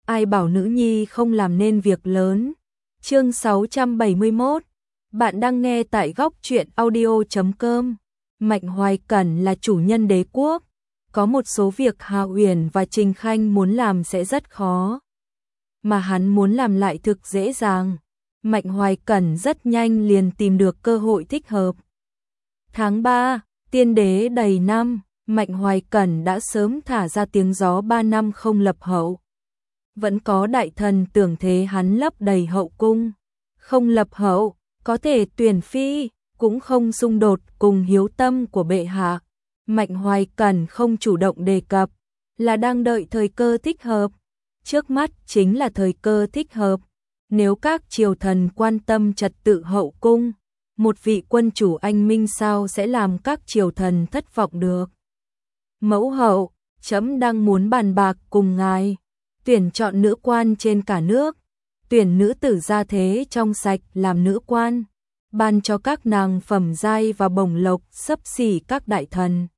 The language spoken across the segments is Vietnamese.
ai bảo nữ nhi không làm nên việc lớn. Chương 671. Bạn đang nghe tại góc truyện audio.com. Mạnh Hoài Cẩn là chủ nhân đế quốc, có một số việc Hà Uyển và Trình Khanh muốn làm sẽ rất khó, mà hắn muốn làm lại thực dễ dàng. Mạnh Hoài Cẩn rất nhanh liền tìm được cơ hội thích hợp. Tháng 3, tiên đế đầy năm, Mạnh Hoài Cẩn đã sớm thả ra tiếng gió 3 năm không lập hậu. Vẫn có đại thần tưởng thế hắn lấp đầy hậu cung. Không lập hậu, có thể tuyển phi, cũng không xung đột cùng hiếu tâm của bệ hạ. Mạnh Hoài Cẩn không chủ động đề cập, là đang đợi thời cơ thích hợp. Trước mắt chính là thời cơ thích hợp. Nếu các triều thần quan tâm trật tự hậu cung, một vị quân chủ anh minh sao sẽ làm các triều thần thất vọng được. Mẫu hậu, trẫm đang muốn bàn bạc cùng ngài, tuyển chọn nữ quan trên cả nước, tuyển nữ tử gia thế trong sạch làm nữ quan, ban cho các nàng phẩm giai và bổng lộc xấp xỉ các đại thần,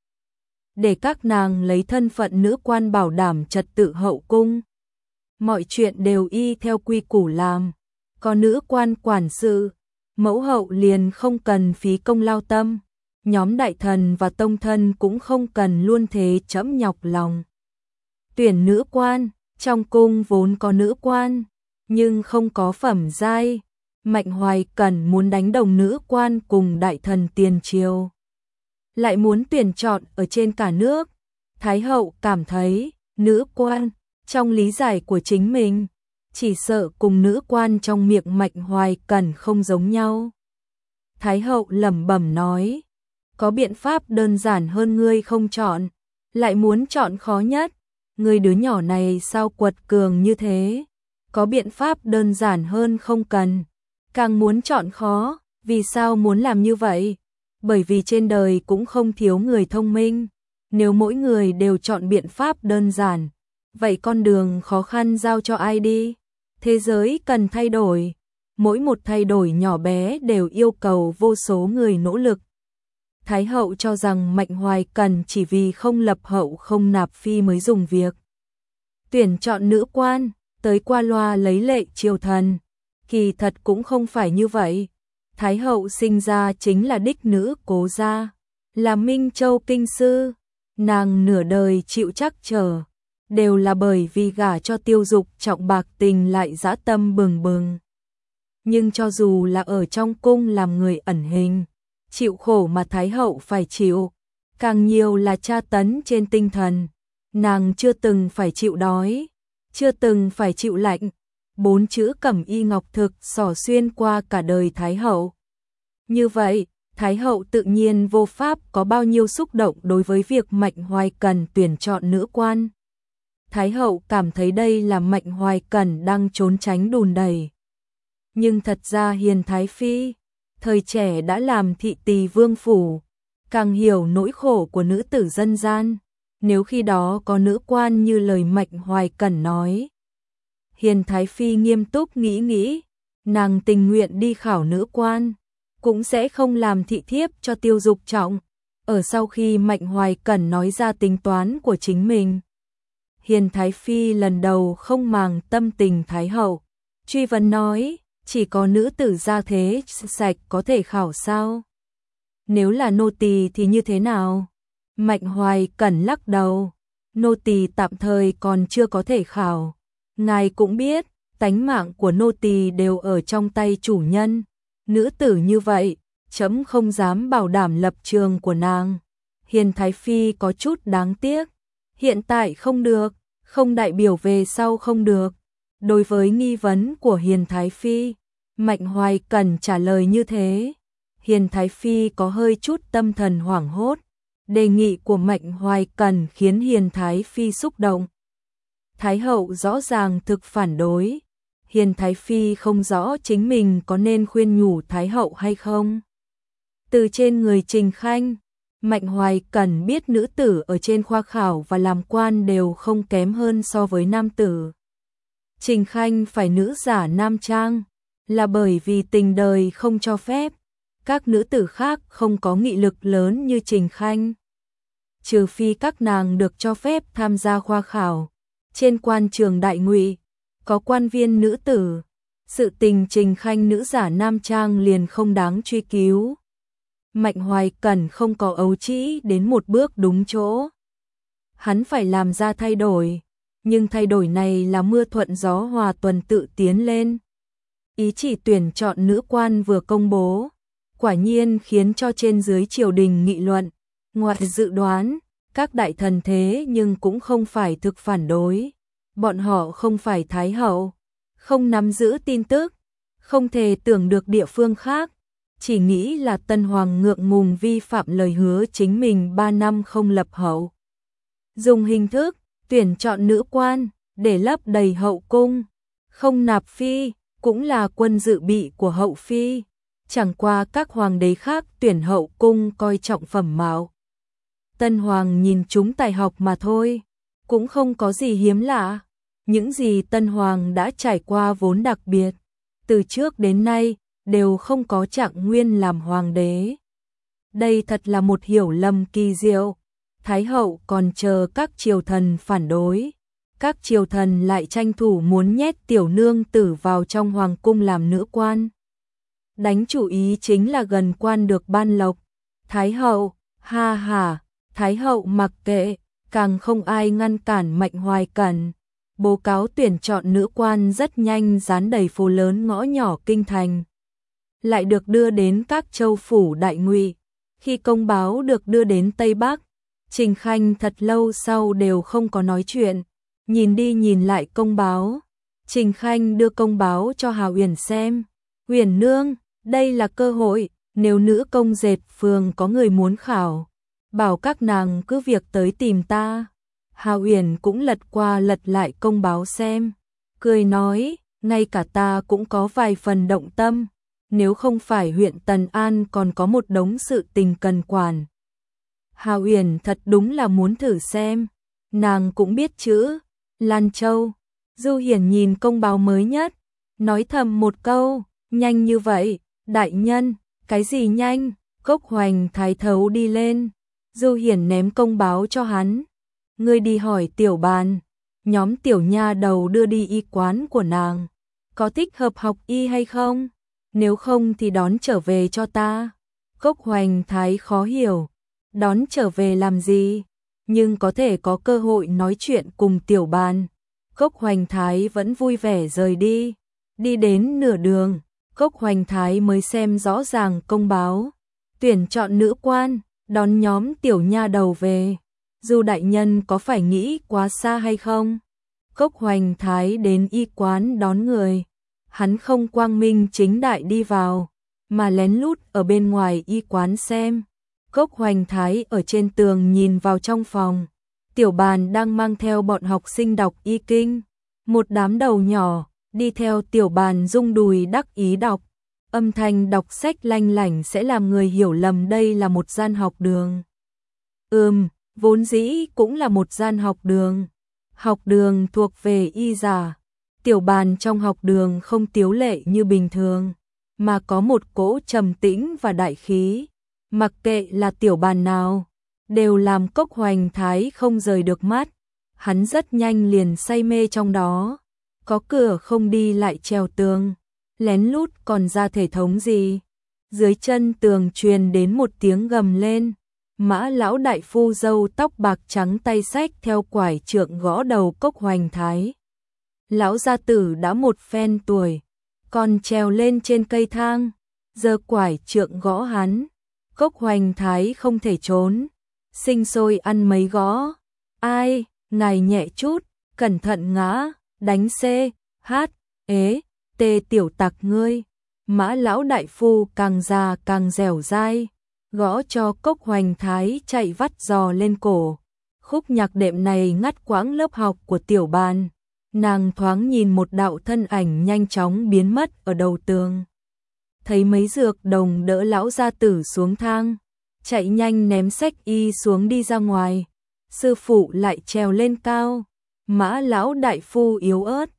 để các nàng lấy thân phận nữ quan bảo đảm trật tự hậu cung. Mọi chuyện đều y theo quy củ làm, có nữ quan quản sự, mẫu hậu liền không cần phí công lao tâm, nhóm đại thần và tông thân cũng không cần luôn thế trẫm nhọc lòng. Tuyển nữ quan, trong cung vốn có nữ quan, nhưng không có phẩm giai. Mạnh Hoài Cẩn muốn đánh đồng nữ quan cùng đại thần tiền triều, lại muốn tuyển chọn ở trên cả nước. Thái hậu cảm thấy nữ quan trong lý giải của chính mình chỉ sợ cùng nữ quan trong miệng Mạnh Hoài Cẩn không giống nhau. Thái hậu lẩm bẩm nói, có biện pháp đơn giản hơn ngươi không chọn, lại muốn chọn khó nhất. Ngươi đứa nhỏ này sao quật cường như thế? Có biện pháp đơn giản hơn không cần, càng muốn chọn khó. Vì sao muốn làm như vậy? Bởi vì trên đời cũng không thiếu người thông minh. Nếu mỗi người đều chọn biện pháp đơn giản, vậy con đường khó khăn giao cho ai đi? Thế giới cần thay đổi, mỗi một thay đổi nhỏ bé đều yêu cầu vô số người nỗ lực. Thái hậu cho rằng Mạnh Hoài Cẩn chỉ vì không lập hậu không nạp phi mới dùng việc tuyển chọn nữ quan, tới qua loa lấy lệ triều thần. Kỳ thật cũng không phải như vậy. Thái hậu sinh ra chính là đích nữ cố gia, là Minh Châu kinh sư. Nàng nửa đời chịu trắc trở, đều là bởi vì gả cho Tiêu Dục trọng bạc tình lại dã tâm bừng bừng. Nhưng cho dù là ở trong cung làm người ẩn hình, chịu khổ mà Thái hậu phải chịu, càng nhiều là tra tấn trên tinh thần. Nàng chưa từng phải chịu đói, chưa từng phải chịu lạnh. 4 chữ cẩm y ngọc thực xỏ xuyên qua cả đời Thái hậu. Như vậy, Thái hậu tự nhiên vô pháp có bao nhiêu xúc động đối với việc Mạnh Hoài Cẩn tuyển chọn nữ quan. Thái hậu cảm thấy đây là Mạnh Hoài Cẩn đang trốn tránh đùn đẩy. Nhưng thật ra Hiền Thái Phi, thời trẻ đã làm thị tỳ vương phủ, càng hiểu nỗi khổ của nữ tử dân gian. Nếu khi đó có nữ quan như lời Mạnh Hoài Cẩn nói, Hiền Thái Phi nghiêm túc nghĩ, nàng tình nguyện đi khảo nữ quan, cũng sẽ không làm thị thiếp cho Tiêu Dục trọng. Ở sau khi Mạnh Hoài Cẩn nói ra tính toán của chính mình, Hiền Thái Phi lần đầu không màng tâm tình Thái hậu, truy vấn nói, chỉ có nữ tử gia thế sạch có thể khảo sao? Nếu là nô tỳ thì như thế nào? Mạnh Hoài Cẩn lắc đầu, nô tỳ tạm thời còn chưa có thể khảo. Ngài cũng biết, tánh mạng của nô tỳ đều ở trong tay chủ nhân. Nữ tử như vậy, trẫm không dám bảo đảm lập trường của nàng. Hiền Thái Phi có chút đáng tiếc. Hiện tại không được, không đại biểu về sau không được. Đối với nghi vấn của Hiền Thái Phi, Mạnh Hoài Cẩn trả lời như thế. Hiền Thái Phi có hơi chút tâm thần hoảng hốt. Đề nghị của Mạnh Hoài Cẩn khiến Hiền Thái Phi xúc động. Thái hậu rõ ràng thực phản đối. Hiền Thái Phi không rõ chính mình có nên khuyên nhủ Thái hậu hay không. Từ trên người Trình Khanh, Mạnh Hoài Cẩn biết nữ tử ở trên khoa khảo và làm quan đều không kém hơn so với nam tử. Trình Khanh phải nữ giả nam trang, là bởi vì tình đời không cho phép. Các nữ tử khác không có nghị lực lớn như Trình Khanh. Trừ phi các nàng được cho phép tham gia khoa khảo. Trên quan trường Đại Ngụy, có quan viên nữ tử, sự tình Trình Khanh nữ giả nam trang liền không đáng truy cứu. Mạnh Hoài Cẩn không có ấu trĩ đến một bước đúng chỗ. Hắn phải làm ra thay đổi, nhưng thay đổi này là mưa thuận gió hòa tuần tự tiến lên. Ý chỉ tuyển chọn nữ quan vừa công bố, quả nhiên khiến cho trên dưới triều đình nghị luận. Ngoài dự đoán, các đại thần thế nhưng cũng không phải thực phản đối. Bọn họ không phải thái hậu, không nắm giữ tin tức, không thể tưởng được địa phương khác, chỉ nghĩ là Tân Hoàng ngượng ngùng vi phạm lời hứa chính mình 3 năm không lập hậu. Dùng hình thức tuyển chọn nữ quan để lấp đầy hậu cung, không nạp phi, cũng là quân dự bị của hậu phi, chẳng qua các hoàng đế khác tuyển hậu cung coi trọng phẩm mạo. Tân Hoàng nhìn chúng tài học mà thôi, cũng không có gì hiếm lạ, những gì Tân Hoàng đã trải qua vốn đặc biệt, từ trước đến nay đều không có trạng nguyên làm hoàng đế. Đây thật là một hiểu lầm kỳ diệu, Thái hậu còn chờ các triều thần phản đối, các triều thần lại tranh thủ muốn nhét tiểu nương tử vào trong hoàng cung làm nữ quan. Đánh chủ ý chính là gần quan được ban lộc. Thái hậu, ha ha, Thái hậu mặc kệ, càng không ai ngăn cản Mạnh Hoài Cẩn. Báo cáo tuyển chọn nữ quan rất nhanh dán đầy phố lớn ngõ nhỏ kinh thành, lại được đưa đến các châu phủ đại ngụy. Khi công báo được đưa đến Tây Bắc, Trình Khanh thật lâu sau đều không có nói chuyện, nhìn đi nhìn lại công báo. Trình Khanh đưa công báo cho Hà Uyển xem. Uyển nương, đây là cơ hội, nếu nữ công dệt phường có người muốn khảo, bảo các nàng cứ việc tới tìm ta. Hà Uyển cũng lật qua lật lại công báo xem, cười nói, ngay cả ta cũng có vài phần động tâm, nếu không phải huyện Tần An còn có một đống sự tình cần quản. Hà Uyển thật đúng là muốn thử xem, nàng cũng biết chữ. Lan Châu, Du Hiển nhìn công báo mới nhất, nói thầm một câu, nhanh như vậy, đại nhân, cái gì nhanh? Cốc Hoành thái thấu đi lên, Du Hiển ném công báo cho hắn. Ngươi đi hỏi tiểu bàn, nhóm tiểu nha đầu đưa đi y quán của nàng, có thích hợp học y hay không? Nếu không thì đón trở về cho ta. Cốc Hoành thái khó hiểu, đón trở về làm gì? Nhưng có thể có cơ hội nói chuyện cùng tiểu bàn. Cốc Hoành thái vẫn vui vẻ rời đi. Đi đến nửa đường, Cốc Hoành thái mới xem rõ ràng công báo. Tuyển chọn nữ quan, đón nhóm tiểu nha đầu về. Du đại nhân có phải nghĩ quá xa hay không? Cốc Hoành thái đến y quán đón người. Hắn không quang minh chính đại đi vào, mà lén lút ở bên ngoài y quán xem. Cốc Hoành thái ở trên tường nhìn vào trong phòng. Tiểu bàn đang mang theo bọn học sinh đọc y kinh. Một đám đầu nhỏ, đi theo tiểu bàn rung đùi đắc ý đọc. Âm thanh đọc sách lanh lảnh sẽ làm người hiểu lầm đây là một gian học đường. Vốn dĩ cũng là một gian học đường. Học đường thuộc về y giả. Tiểu bàn trong học đường không tiếu lệ như bình thường, mà có một cỗ trầm tĩnh và đại khí. Mặc kệ là tiểu bàn nào, đều làm Cốc Hoành thái không rời được mắt. Hắn rất nhanh liền say mê trong đó. Có cửa không đi lại trèo tường, lén lút còn ra thể thống gì. Dưới chân tường truyền đến một tiếng gầm lên. Mã lão đại phu râu tóc bạc trắng tay xách theo quải trượng gõ đầu Cốc Hoành thái. Lão gia tử đã một phen tuổi, còn trèo lên trên cây thang, giơ quải trượng gõ hắn. Cốc Hoành thái không thể trốn, sinh sôi ăn mấy gõ. Ai, ngài nhẹ chút, cẩn thận ngã, đánh C, H, ế, T tiểu tặc ngươi. Mã lão đại phu càng già càng dẻo dai, gõ cho Cốc Hoành thái chạy vắt giò lên cổ. Khúc nhạc đệm này ngắt quãng lớp học của tiểu bàn. Nàng thoáng nhìn một đạo thân ảnh nhanh chóng biến mất ở đầu tường. Thấy mấy dược đồng đỡ lão gia tử xuống thang, chạy nhanh ném sách y xuống đi ra ngoài. Sư phụ lại trèo lên cao. Mã lão đại phu yếu ớt,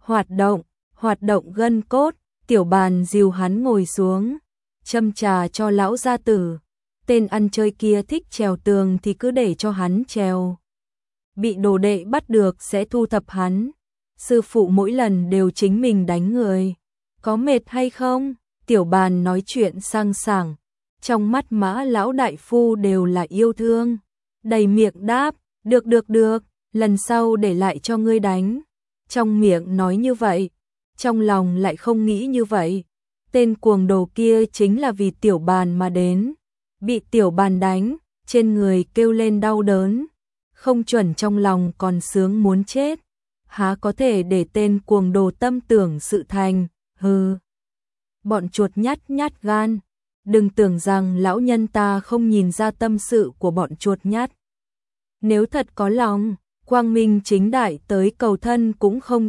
hoạt động gân cốt. Tiểu bàn dìu hắn ngồi xuống, châm trà cho lão gia tử. Tên ăn chơi kia thích trèo tường thì cứ để cho hắn trèo. Bị đồ đệ bắt được sẽ thu thập hắn. sư phụ mỗi lần đều chính mình đánh người. Có mệt hay không? Tiểu Bàn nói chuyện sang sảng, trong mắt Mã lão đại phu đều là yêu thương. Đầy miệng đáp, được, lần sau để lại cho ngươi đánh. Trong miệng nói như vậy, trong lòng lại không nghĩ như vậy. Tên cuồng đồ kia chính là vì Tiểu Bàn mà đến. Bị Tiểu Bàn đánh, trên người kêu lên đau đớn. Không chuẩn trong lòng còn sướng muốn chết. Há có thể để tên cuồng đồ tâm tưởng sự thành, hừ. Bọn chuột nhát gan. Đừng tưởng rằng lão nhân ta không nhìn ra tâm sự của bọn chuột nhát. Nếu thật có lòng, quang minh chính đại tới cầu thân cũng không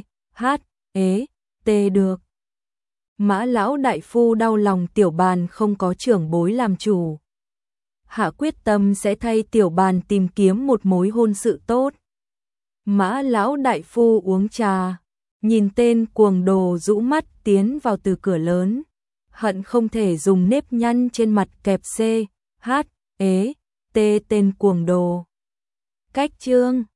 tê được. Mã lão đại phu đau lòng Tiểu Bàn không có trưởng bối làm chủ. Hạ quyết tâm sẽ thay Tiểu Bàn tìm kiếm một mối hôn sự tốt. Mã lão đại phu uống trà, nhìn tên cuồng đồ rũ mắt tiến vào từ cửa lớn, hận không thể dùng nếp nhăn trên mặt kẹp tên cuồng đồ. Cách chương